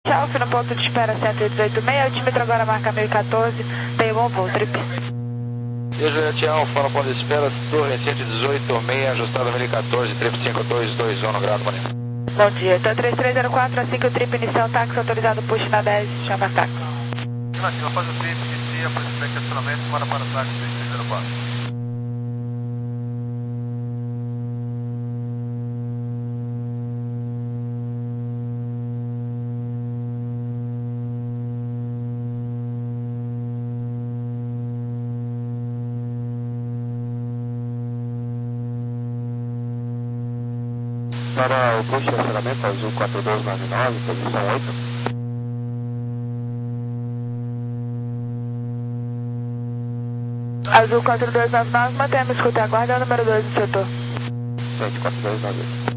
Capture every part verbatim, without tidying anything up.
Tchau, fui no ponto de espera cento e dezoito meio, altímetro agora marca mil e quatorze, tem bom voo, trip. E Juliette Alfa no ponto de espera, torre cento e dezoito meio, ajustado mil e quatorze, trip cinco dois dois um, grado maneiro. Bom dia, então três três zero quatro, assim que o trip inicial táxi autorizado push na dez, chama táxi. Estimativa, faz o trip, inicia, procedimento de acionamento, para para o táxi três três zero quatro. Para o push de acionamento, Azul quatro dois nove nove, posição oito. Azul quatro dois nove nove, mantemos escuta, aguarda o número dois do setor. Frente quatro dois nove oito.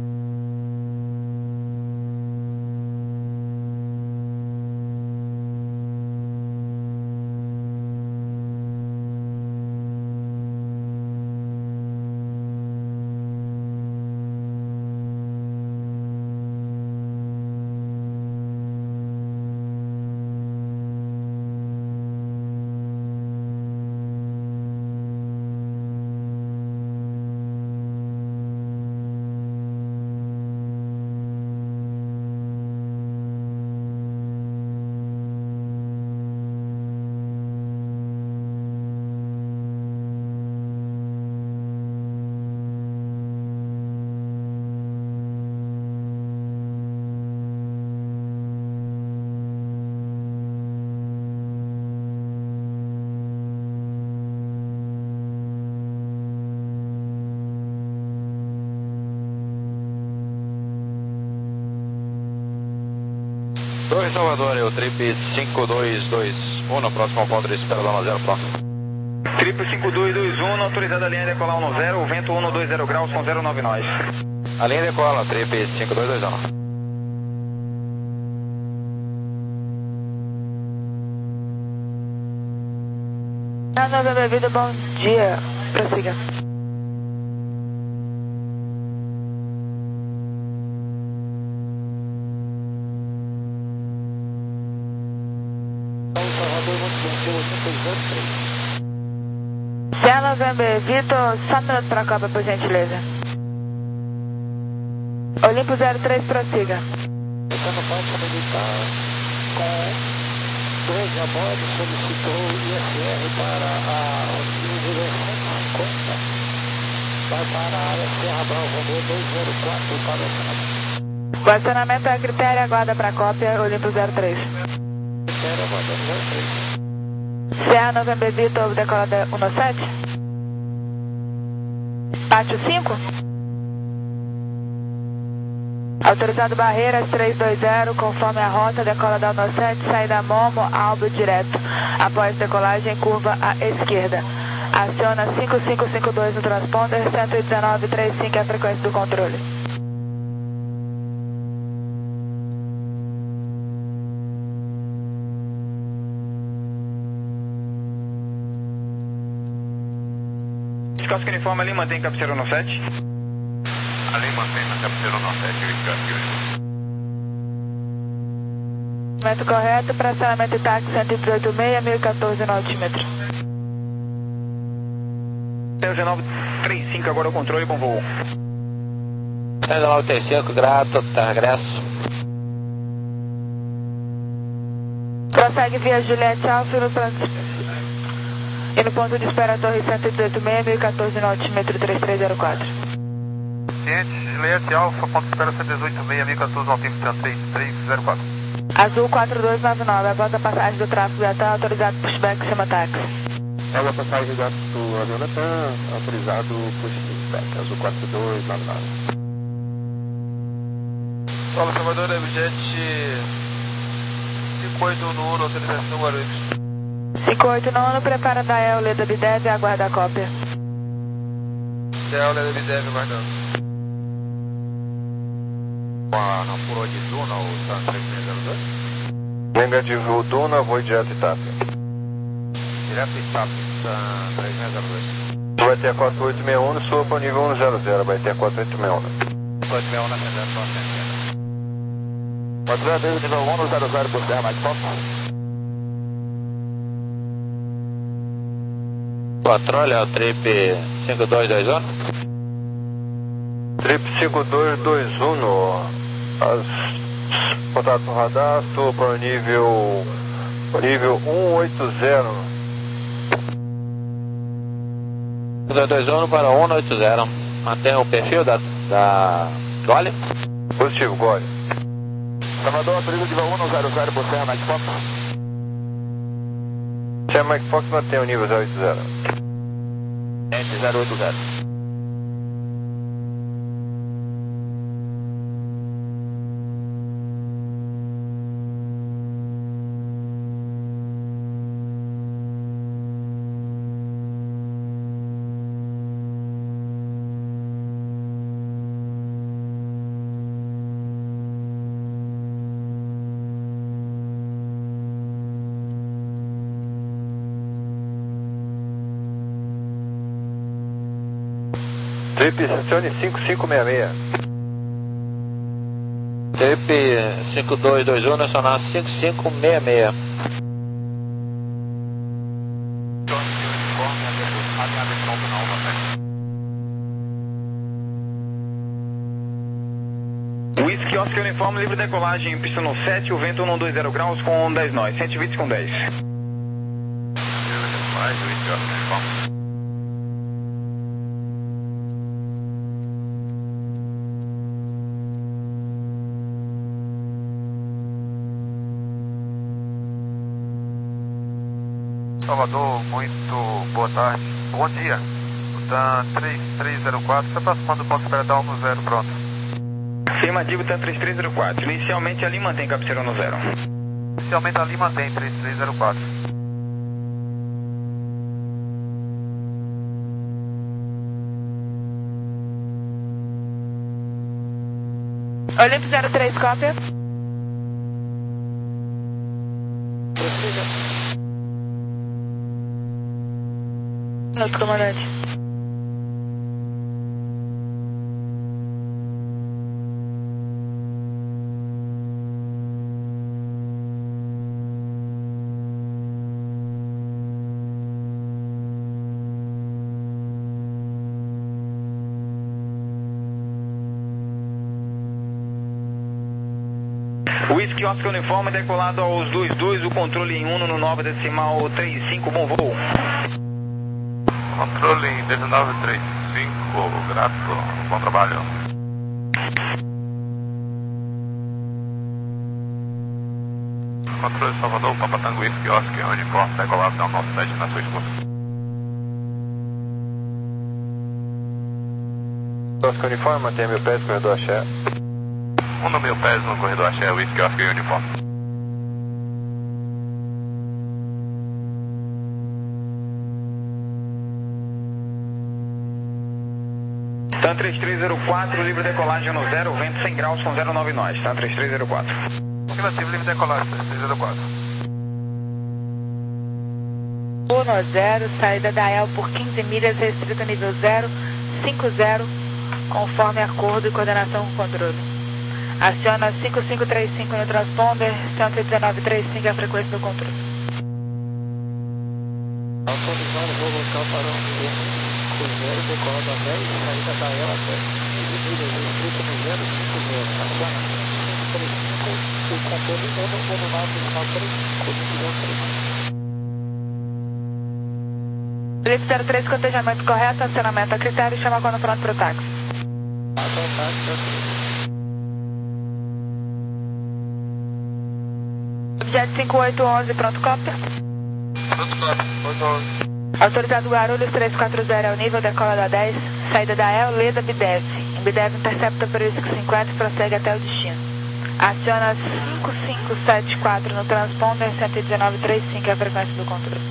Torre Salvador, é o trip cinco dois dois um, no próximo ponto de espera da zero, próximo. Trip cinco dois dois um, autorizada a linha decolar um zero, vento cento e vinte graus com zero nove nós. A linha decola, trip cinco dois dois um. Nada bebida, bom dia, prossiga. Sierra November, Vitor, só um minuto para a Copa, por gentileza. Olimpo zero três, prossiga. Tentando baixa militar com dois a bordo, solicitou I S R para a nível cento e cinquenta. Vai para a área Serra Bravo dois zero quatro para o acionamento. O acionamento é critério, aguarda para a cópia, Olimpo zero três. Critério, aguarda zero três. Sierra November, Vitor, decola um sete. Pátio cinco. Autorizado Barreiras três dois zero, conforme a rota, decola da um sete, saída Momo, Albo direto. Após decolagem, curva à esquerda. Aciona cinco cinco cinco dois no transponder, cento e dezenove trinta e cinco é a frequência do controle. Escasco uniforme ali, mantém cabeceira no sete. Ali mantém na cabeceira no sete, o escasco. Movimento correto, para acionamento de táxi cento e dezoito meio, mil e quatorze no altímetro. dezenove trinta e cinco, agora o controle, bom voo. dezenove trinta e cinco, grato, tá regresso. Prossegue via Juliette Alfa no trans... E no ponto de espera Torre cento e dezoito meio, mil e quatorze no altímetro três três zero quatro. Ciente, Juliette Alfa, ponto de espera cento e dezoito meio, mil e quatorze no altímetro três três zero quatro. Azul quatro dois nove nove, após a passagem do tráfego Latam, autorizado pushback, chama táxi. Após a passagem do avião Latam, autorizado pushback, Azul quatro dois nove nove. Fala, Salvador, Jet cinco oito um, autorização Guarulhos. cinco oito nono, prepara da E L, Leda Bidev e aguarda a cópia. D E L, Leda Bidev, aguardando. Não furou de Duna ou tá três três zero dois? Negativo Duna, voo direto Itália. Direto Itália, tá três três zero dois. Vai ter a quatro oito seis um, soa para o nível um zero zero, vai ter a quatro oito seis um. quatro oito seis um na ascendente, só ascendente. Patrulha nível um zero zero por terra, mais foto. Patrulha, trip cinco dois dois um. Trip cinco dois dois um, as contato no radar, estou para o nível, nível cento e oitenta. dois dois um para cento e oitenta. Mantém o perfil da, da Gole? Positivo, Gole. Salvador, autoriza nível um zero zero por terra, mais foto. Serra Mike Fox mantém o nível zero oito zero. zero oito zero. Trip Sony cinco cinco seis seis. Trip cinco dois dois um, nacional cinco cinco seis seis. Whisky Oscar uniforme, livre decolagem, pista no sete, o vento não dois zero graus com dez nós, cento e vinte com dez. Salvador, muito boa tarde. Bom dia. Tan três três zero quatro, se aproximando do ponto espera da um no zero, pronto. Afirmativo, Tan três três zero quatro. Inicialmente ali mantém cabeceira no zero. Inicialmente ali mantém três três zero quatro. Olimpo zero três, cópia. Minuto, comandante. Whisky Oscar uniforme decolado aos dois dois, o controle em Uno no nove decimal trinta e cinco, bom voo. Controle em dezenove trinta e cinco, grato, bom trabalho. Controle Salvador, Papa Tango Whisky Oscar uniforme decolado da nove sete na sua escuta. Oscar uniforme, mantém mil pés, corredor axé. Um no mil pés no corredor axé, Whisky Oscar uniforme. Tan três três zero quatro, livre decolagem no zero, vento cem graus com zero nove nós, Tan três três zero quatro. Afirmativo, livre decolagem, três três zero quatro. um zero, saída da E L por quinze milhas, restrito nível zero cinco zero, conforme acordo e coordenação com controle. Aciona cinco cinco três cinco no transponder, cento e dezenove trinta e cinco é a frequência do controle. Autorizado voo local para o zero, decola da dez, saída da E L até quinze milhas, restrito no zero cinco zero. Aciona cinco cinco três cinco, o controle Uno nove decimal trinta e cinco, divisão três. Felipe zero três, cotejamento correto, acionamento a critério, chama quando pronto para o táxi. Até o táxi, Objeto cinco oito um um, pronto, cópia. Pronto, cópia, oito onze. Autorizado Guarulhos três quatro zero é o nível, decola da dez, saída da E L, Leda, Bidef. Em Bidef intercepta por cinco cinquenta e prossegue até o destino. Aciona cinco cinco sete quatro no transponder, cento e dezenove trinta e cinco é a frequência do controle.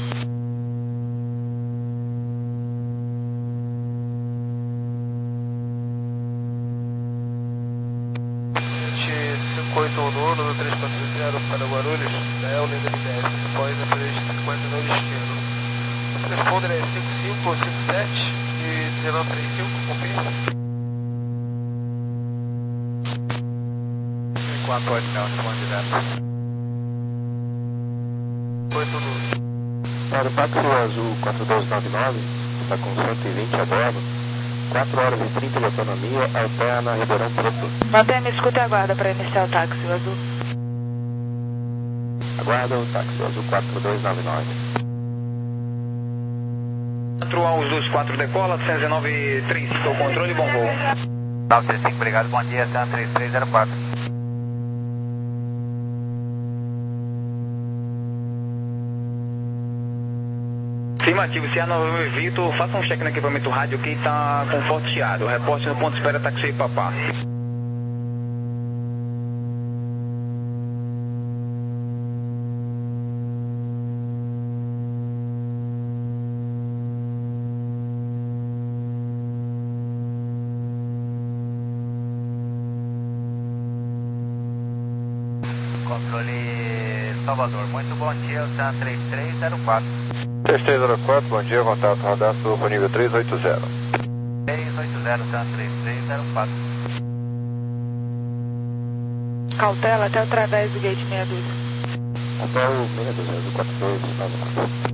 cinco oito um no três quatro zero para Guarulhos, da E L Leda Bidef, após a três cinquenta no destino. O transponder é cinco cinco cinco sete e dezenove trinta e cinco, confirma. Quanto oito mil, responde direto. Foi tudo. Para o táxi azul quatro dois nove nove, está com cento e vinte a bordo, quatro horas e trinta de autonomia, alterna Ribeirão Preto. Mantenha-me escuta e aguarda para iniciar o táxi, o azul. Aguarda o táxi azul quatro dois nove nove. quatro aos dos quatro decola, duzentos e nove três, estou controle, bom voo. nove três cinco, obrigado, bom dia, Santa três três zero quatro. Afirmativo, se a nove Vitor, faça um check no equipamento rádio que está com forte chiado. Reporte no ponto de espera, táxi Papá. Controle Salvador, muito bom dia, Santa três três zero quatro. três três zero quatro, bom dia, contato radar sul para nível três oito zero. três oito zero, Santa três três zero quatro. Cautela até através do gate meia dúzia. Até o meia dúzia azul quatro dois nove nove.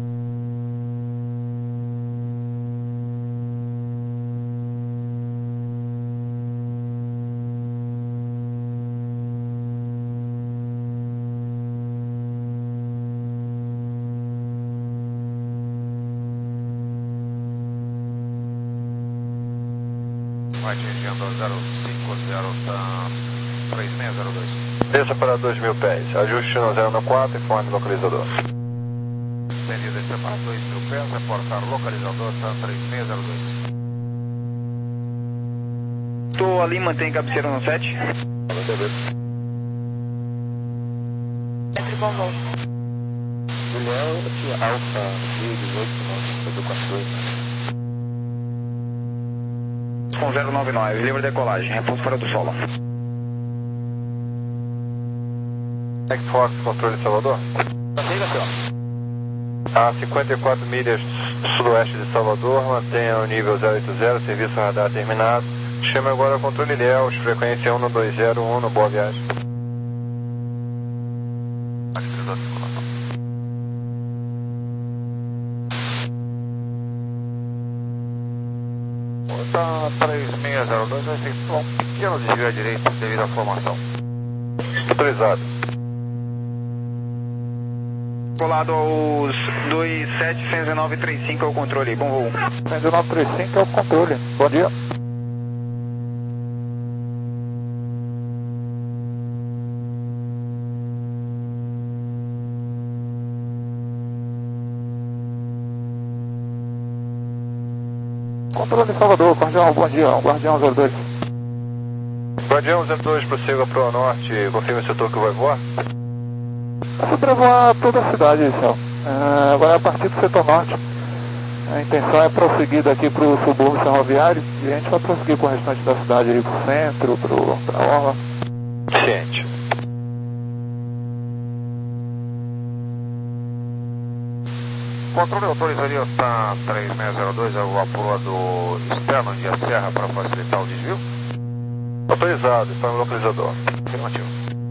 Vai atingindo zero cinco zero, três seis zero dois. Desça para dois mil pés, ajuste no zero quatro e informe localizador. Entendido, desça para dois mil pés, reportar localizador, Santa três seis zero dois. Estou ali, mantém cabeceira no sete. Entre bom voo. Juliette Alfa Rio dezoito nove azul quatro dois. Com zero nove nove, livre decolagem, repouso para do solo. X-Force, controle Salvador. A cinquenta e quatro milhas sudoeste de Salvador, mantenha o nível zero oito zero, serviço radar terminado. Chama agora o controle Ilhéus, frequência um dois zero um, boa viagem. Tá três seis zero dois, vai ter que tomar um pequeno desvio à direita devido à formação. Autorizado. Colado aos dois sete um nove três cinco é o controle, bom voo. um nove três cinco é o controle, bom dia. Controle de Salvador, Guardião, bom dia, Guardião zero dois. Guardião zero dois, prossiga para o norte, confirma o setor que vai voar. Essa para voar toda a cidade, céu. É, vai a partir do setor norte. A intenção é prosseguir daqui para o subúrbio ferroviário e a gente vai prosseguir com o restante da cidade aí, para o centro, para a orla. Ciente. Controle autorizaria o T A três seis zero dois a voar para o lado externo de a serra para facilitar o desvio? Autorizado, informe localizador. Afirmativo.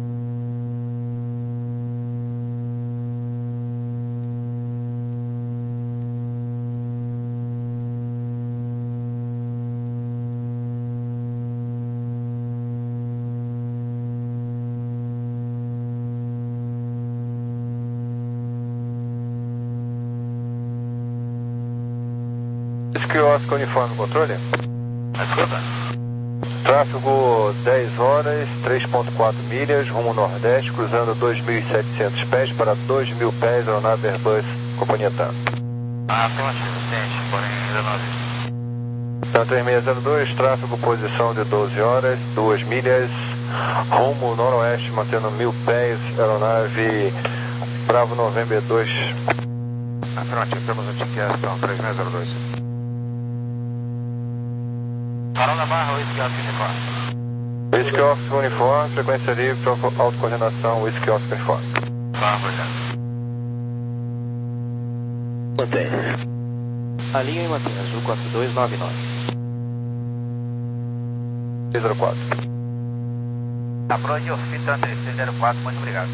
Quiosque uniforme controle. Escuta. Tráfego dez horas, três ponto quatro milhas, rumo nordeste, cruzando dois mil e setecentos pés para dois mil pés, aeronave Airbus, companhia TAM. Ah, afirmativo, ciente, porém ainda não existe. TAM três seis zero dois, tráfego posição de doze horas, duas milhas, rumo noroeste, mantendo mil pés, aeronave Bravo November dois. Afirmativo, temos um ticket, então, três seis zero dois. Parou na barra, Whisky Oscar uniforme. Whisky Oscar uniforme, frequência livre para autocoordenação, Whisky Oscar uniforme. Tá, obrigado. Mantém. A linha e mantém, azul quatro dois nove nove. zero quatro. Abronde, Orfita três seis zero quatro, muito obrigado.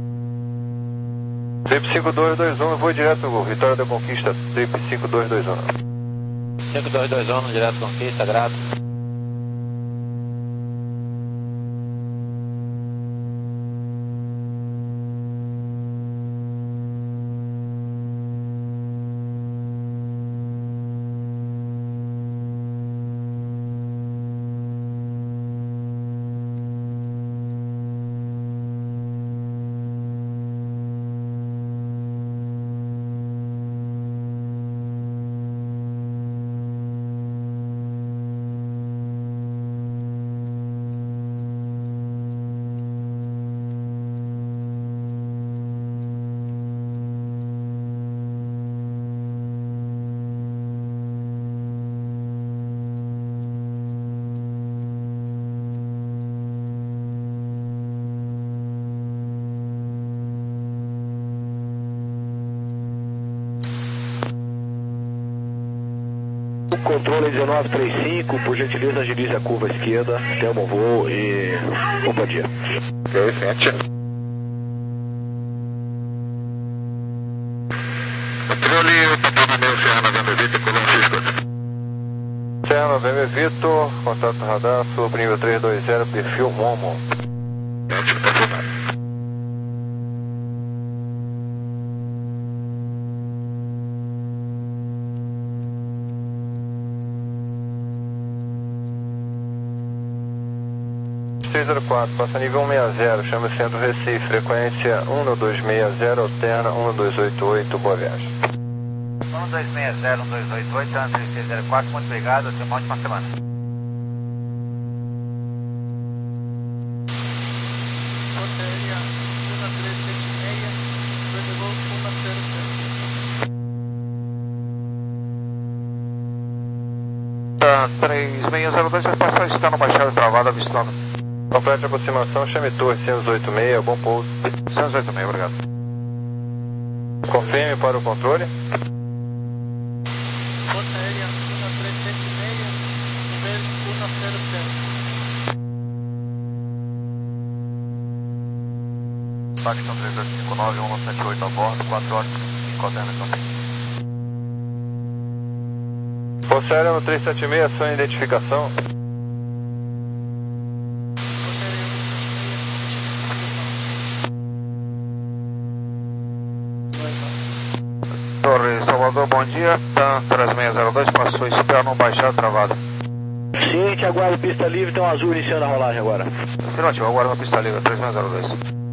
Trip cinco dois dois um, vou direto, Vitória da Conquista, Trip cinco dois dois um. cinco dois dois um, direto Conquista, grato. Controle dezenove trinta e cinco, por gentileza agilize a curva esquerda, Thelma voo e um bom dia. Ok, frente. Controle, o patrão meu, Serra Novembro Vitor, Colombo Cisco. Serra Novembro Vitor, contato radar, sobre nível três dois zero, perfil Momo. Frente, confirmado. seis zero quatro, passa nível cento e sessenta, chama Centro Recife, frequência um dois seis zero, alterna um dois oito oito, boa viagem. um dois seis zero, um dois oito oito, três seis zero quatro, muito obrigado, tenha uma ótima semana. Rotaria um três sete seis, Redevol um zero sete. três seis zero dois, vai passar estando baixado travado, avistando. Complete a aproximação, chame Torre cento e oitenta e seis, bom pouso. cento e oitenta e seis, obrigado. Confirme para o controle. Rotaria um três sete seis, nível um zero zero. Paxton três dois cinco nove, um sete oito a bordo, quatro horas e cinco alterna também. Força Aérea no três sete seis, sua identificação. Torre Salvador, bom dia. TAM três seis zero dois, passou externo, baixado, travado. Ciente, aguardo pista livre, tem um azul iniciando a rolagem agora. Afirmativo, aguardo na pista livre, três seis zero dois.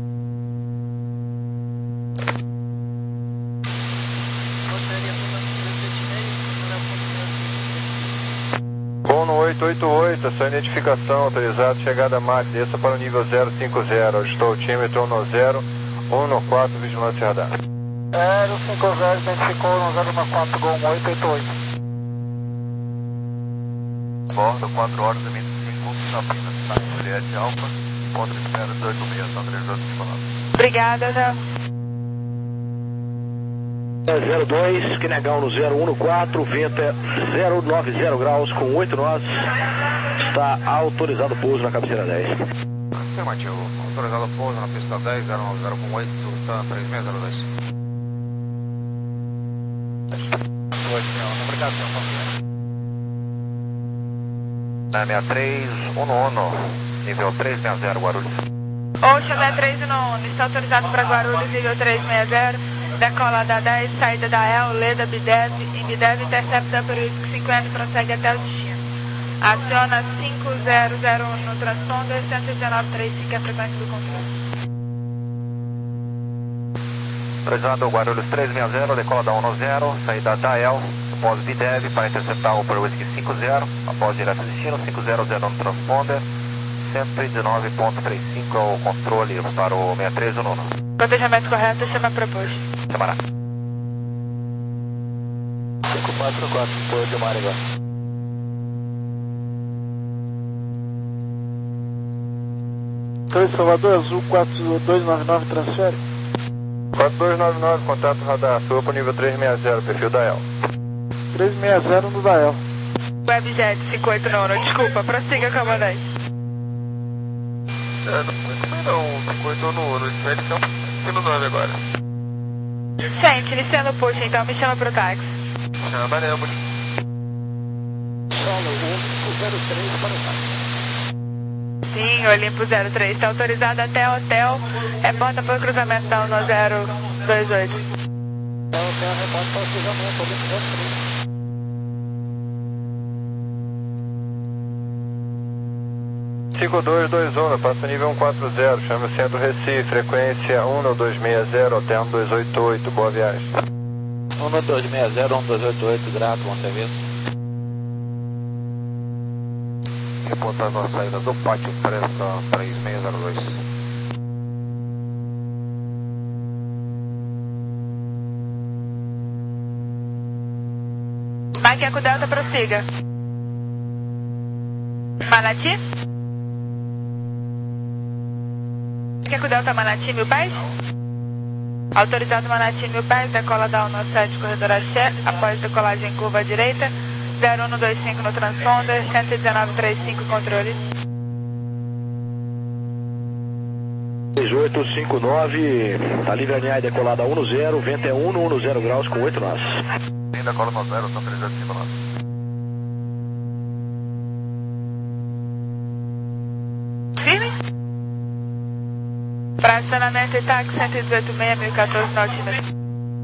Rotaria um três sete seis, Bom no oito oito oito, sua identificação, autorizado, chegada a Max, desça para o nível zero cinco zero, ajustou o altímetro no zero, um no quatro, vigilância radar. zero cinco zero, identificou no zero um quatro, Gol oito oito oito. Bordo, quatro horas e vinte e cinco minutos na pista, tá? Juliette Alfa, ponto de espera dezoito seis, são três dois cinco nove. Obrigada, já. zero dois, Quinegão no zero um no quatro, vento é zero nove zero graus com oito nós. Está autorizado o pouso na cabeceira dez. Afirmativo, autorizado o pouso na pista dez, zero nove zero com oito, TAM três seis zero dois. Obrigado, senhor. sessenta e três, Uno Uno, nível três seis zero, Guarulhos. Ocean três no Uno, está autorizado para Guarulhos, nível três seis zero, decola da dez, saída da El, Leda, Bidev, em Bidev, intercepta período cinquenta e prossegue até o destino. Aciona cinco zero zero um no transponder, cento e dezenove trinta e cinco é a frequência do controle. Autorizado Guarulhos três seis zero, decola da um zero, saída da El, após Bidev para interceptar o Whisky cinco zero, após direto destino, cinco zero zero no transponder, cento e dezenove ponto trinta e cinco é o controle para o sessenta e três Uno Uno. Planejamento correto, chama proposto. Semana. cinco quatro quatro, Porto de Marigá. Torre Salvador, Azul quatro dois nove nove, transfere. quatro dois nove nove, contato radar, sua para o nível três seis zero, perfil da El. três seis zero no Dael. Webjet cinco oito nove, desculpa, prossiga com a dez. É, não, cinco oito no Uno, vai iniciar um no nove agora. Sente, iniciando o push, então me chama pro táxi. Chamaremos. Solo um zero três para o táxi. Sim, Olimpo zero três, está autorizado até hotel, reporta para o cruzamento da um zero dois oito. É o hotel, reporta para o cruzamento, Olimpo zero três. cinco dois dois um, passa nível cento e quarenta, chama o centro Recife, frequência um dois seis zero, hotel um dois oito oito, boa viagem. um dois seis zero, um dois oito oito, grato, bom serviço. Reportando a saída do pátio Presta três seis zero dois. Macaco Delta, prossiga. Manati? Macaco Delta, Manati, mil pés? Autorizado Manati, mil pés, decola da um sete, corredor Axé, após decolagem em curva à direita, zero um dois cinco no transponder, cento e dezenove trinta e cinco, controle. seis oito cinco nove, a livre alinhar e decolada um zero, vento é um no zero graus com oito nós. Ainda cola no zero, são três zero cinco nove. Firme? Fracionamento e táxi cento e dezoito seis, mil e quatorze na altímetro.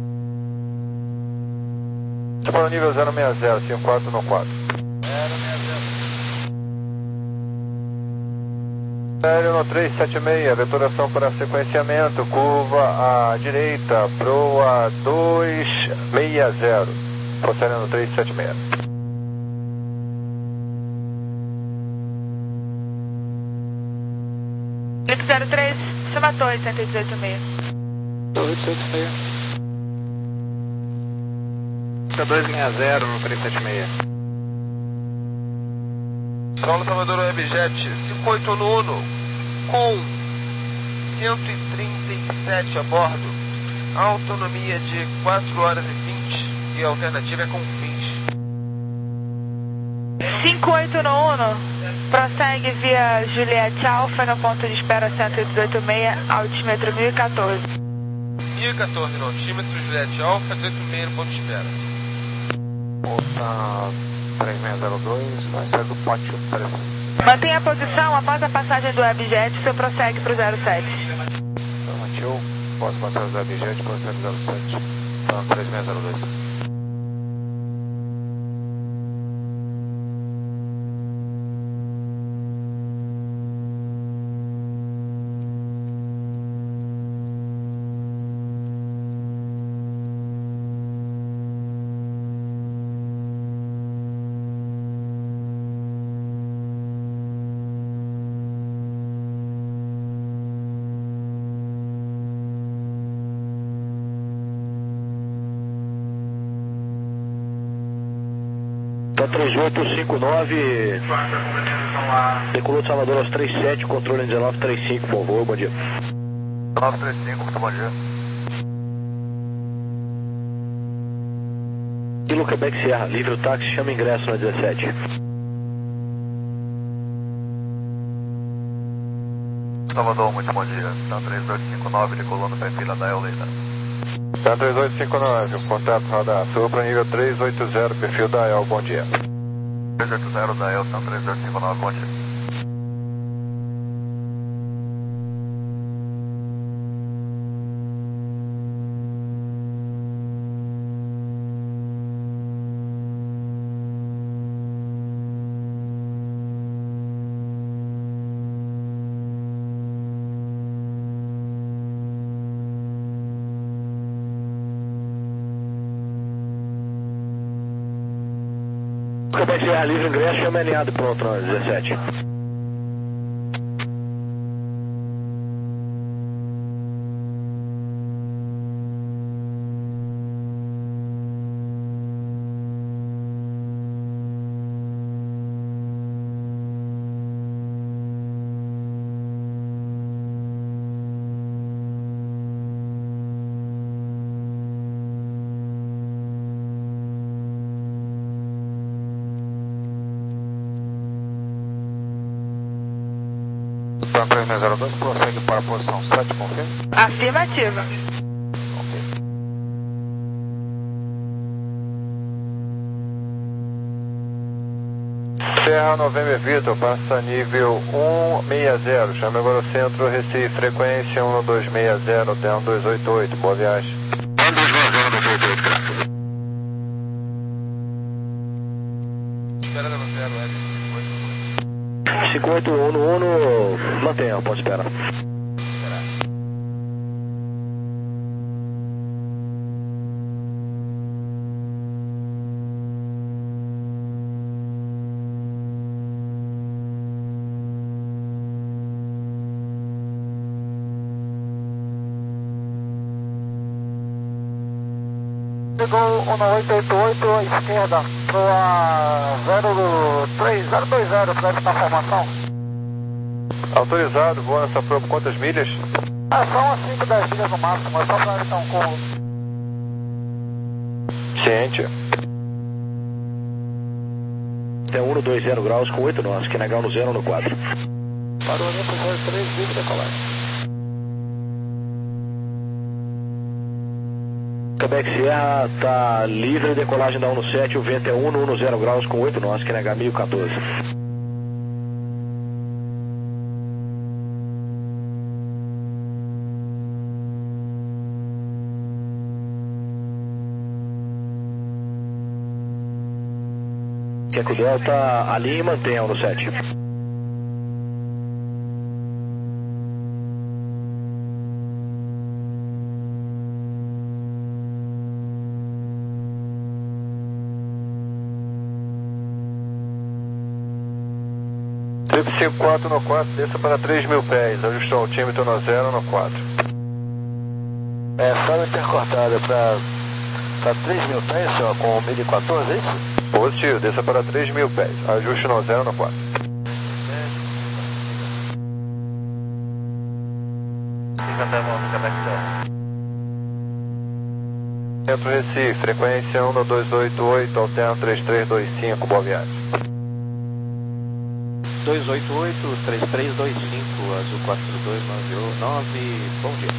Para nível zero seis zero, cinco quatro no quatro. Aéreo no três sete seis, veturação para sequenciamento, curva à direita, proa dois seis zero, procedendo no três sete seis. Olimpo zero três, chama a torre cento e dezoito seis. Torre cento e seis. dois seis zero no três sete seis. Solo Salvador Webjet cinco oito no Uno, com cento e trinta e sete a bordo, autonomia de quatro horas e vinte e a alternativa é com fins. cinco oito no Uno, prossegue via Juliette Alfa no ponto de espera cento e dezoito seis, altímetro mil e quatorze. mil e quatorze no altímetro, Juliette Alfa, dezoito seis no ponto de espera. Volta três seis zero dois, vai sair do pátio três. Mantenha a posição após a passagem do Webjet, o senhor prossegue para o zero sete. Afirmativo, posso passar o Webjet, prossegue zero sete, para três seis zero dois. três oito cinco nove, decolou de Salvador aos três sete, controle dezenove trinta e cinco, bom voo, bom dia. dezenove trinta e cinco, muito bom dia. Kilo Quebec Sierra, livre o táxi, chama ingresso na dezessete. Salvador, muito bom dia. Tá três oito cinco nove, decolando para a fila da Eulita. Tá três oito cinco nove, contato radar, suba para nível três oito zero, perfil da E L, bom dia. três oito zero da E L, são três oito cinco nove, bom dia. Quebec Sierra, livre ingresso, chama alinhado, pronto, na dezessete. Então três seis zero dois, prossegue para a posição sete, confirme. Afirmativa. Serra November Vitor, passa nível um seis zero, chame agora o centro, Recife, frequência um dois seis zero, até um dois oito oito, boa viagem. um dois seis zero, dois oito oito, graças. Espera no zero, L. cinco oito um um, mantenha, pode esperar. Chegou um oito oito oito, esquerda, para zero três zero dois zero, para essa formação. Autorizado, voa nessa proa por quantas milhas? Ah, são umas cinco, dez milhas no máximo, é só para evitar um corro. Ciente. Até um dois zero graus com oito nós, que negar no zero no quatro. Para o Olimpo zero três, livre decolagem. Quebec Sierra está livre, decolagem da um sete, o vento é um no zero graus com oito nós, que negar mil e quatorze. Queco Delta, alinhe e mantenha um sete. Trip cinco quatro no quatro, desça para três mil pés, ajustou o altímetro no zero no quatro. É, só intercortada para três mil pés, senhor, com mil e quatorze, é isso? Positivo, desça para três mil pés, ajuste no zero no quatro. Centro Recife, frequência um dois oito oito, alterno três três dois cinco, boa viagem. dois oito oito, três três dois cinco, azul quatro dois nove nove, bom dia.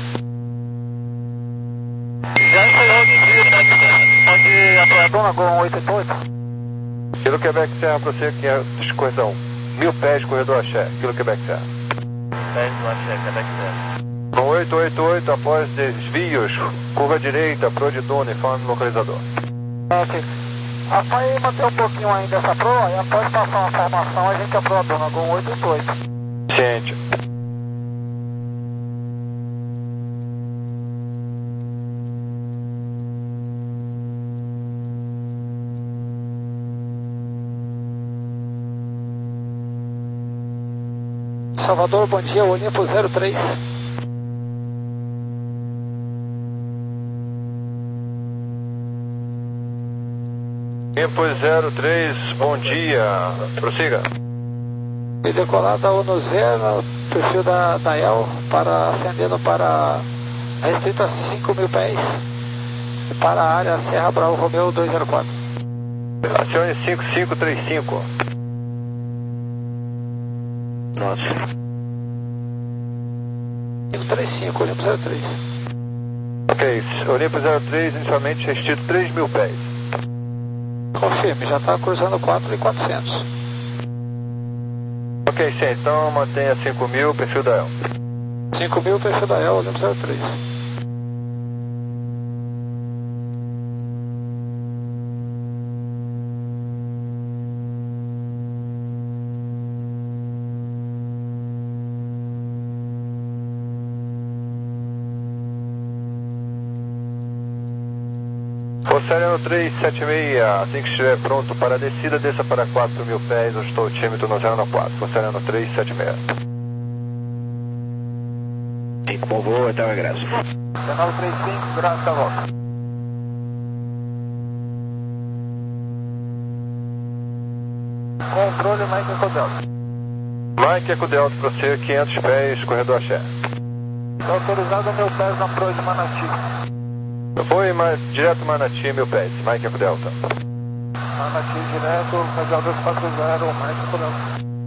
Já encerrou de dia, onde a Proadona Gol um oito oito oito. Quilo Quebec Serra, prossiga quinhentos, correção. Mil pés, corredor Axé, Quilo Quebec Serra. dez do Axé, Quebec Serra. No oito oito oito, após desvios, curva direita, pro de duna, informe localizador. Ok. Rapaz, manter um pouquinho ainda essa proa, e após passar uma formação, a gente é Proadona Gol um oito oito oito. Ciente. Salvador, bom dia, Olimpo zero três. Olimpo zero três, bom dia, prossiga. E decolada U no zero, perfil da, da E L, para, ascendendo para restrito a cinco mil pés, para a área Serra Bravo Romeu dois zero quatro. Acione cinco cinco três cinco. Nossa. cinco três cinco, Olimpo zero três. Ok, Olimpo zero três, inicialmente restrito três mil pés. Confirme, já está cruzando quatro e quatrocentos. Ok, sim, então mantenha cinco mil, perfil da E L. cinco mil, perfil da E L, Olimpo zero três. Oceano três sete seis, assim que estiver pronto para a descida, desça para quatro mil pés, eu estou o tímetro no zero quatro, Oceano três sete seis. cinco, bom voo, até o regresso. nove três cinco, graças a volta. Controle Mike Eco Delta. Mike Eco Delta, prossiga quinhentos pés, corredor Axé. Está autorizado a mil pés na proa de Manati. Foi direto Manati, mil pés, Mike Eco Delta. Manati direto, radial dois quatro zero, Mike Eco Delta.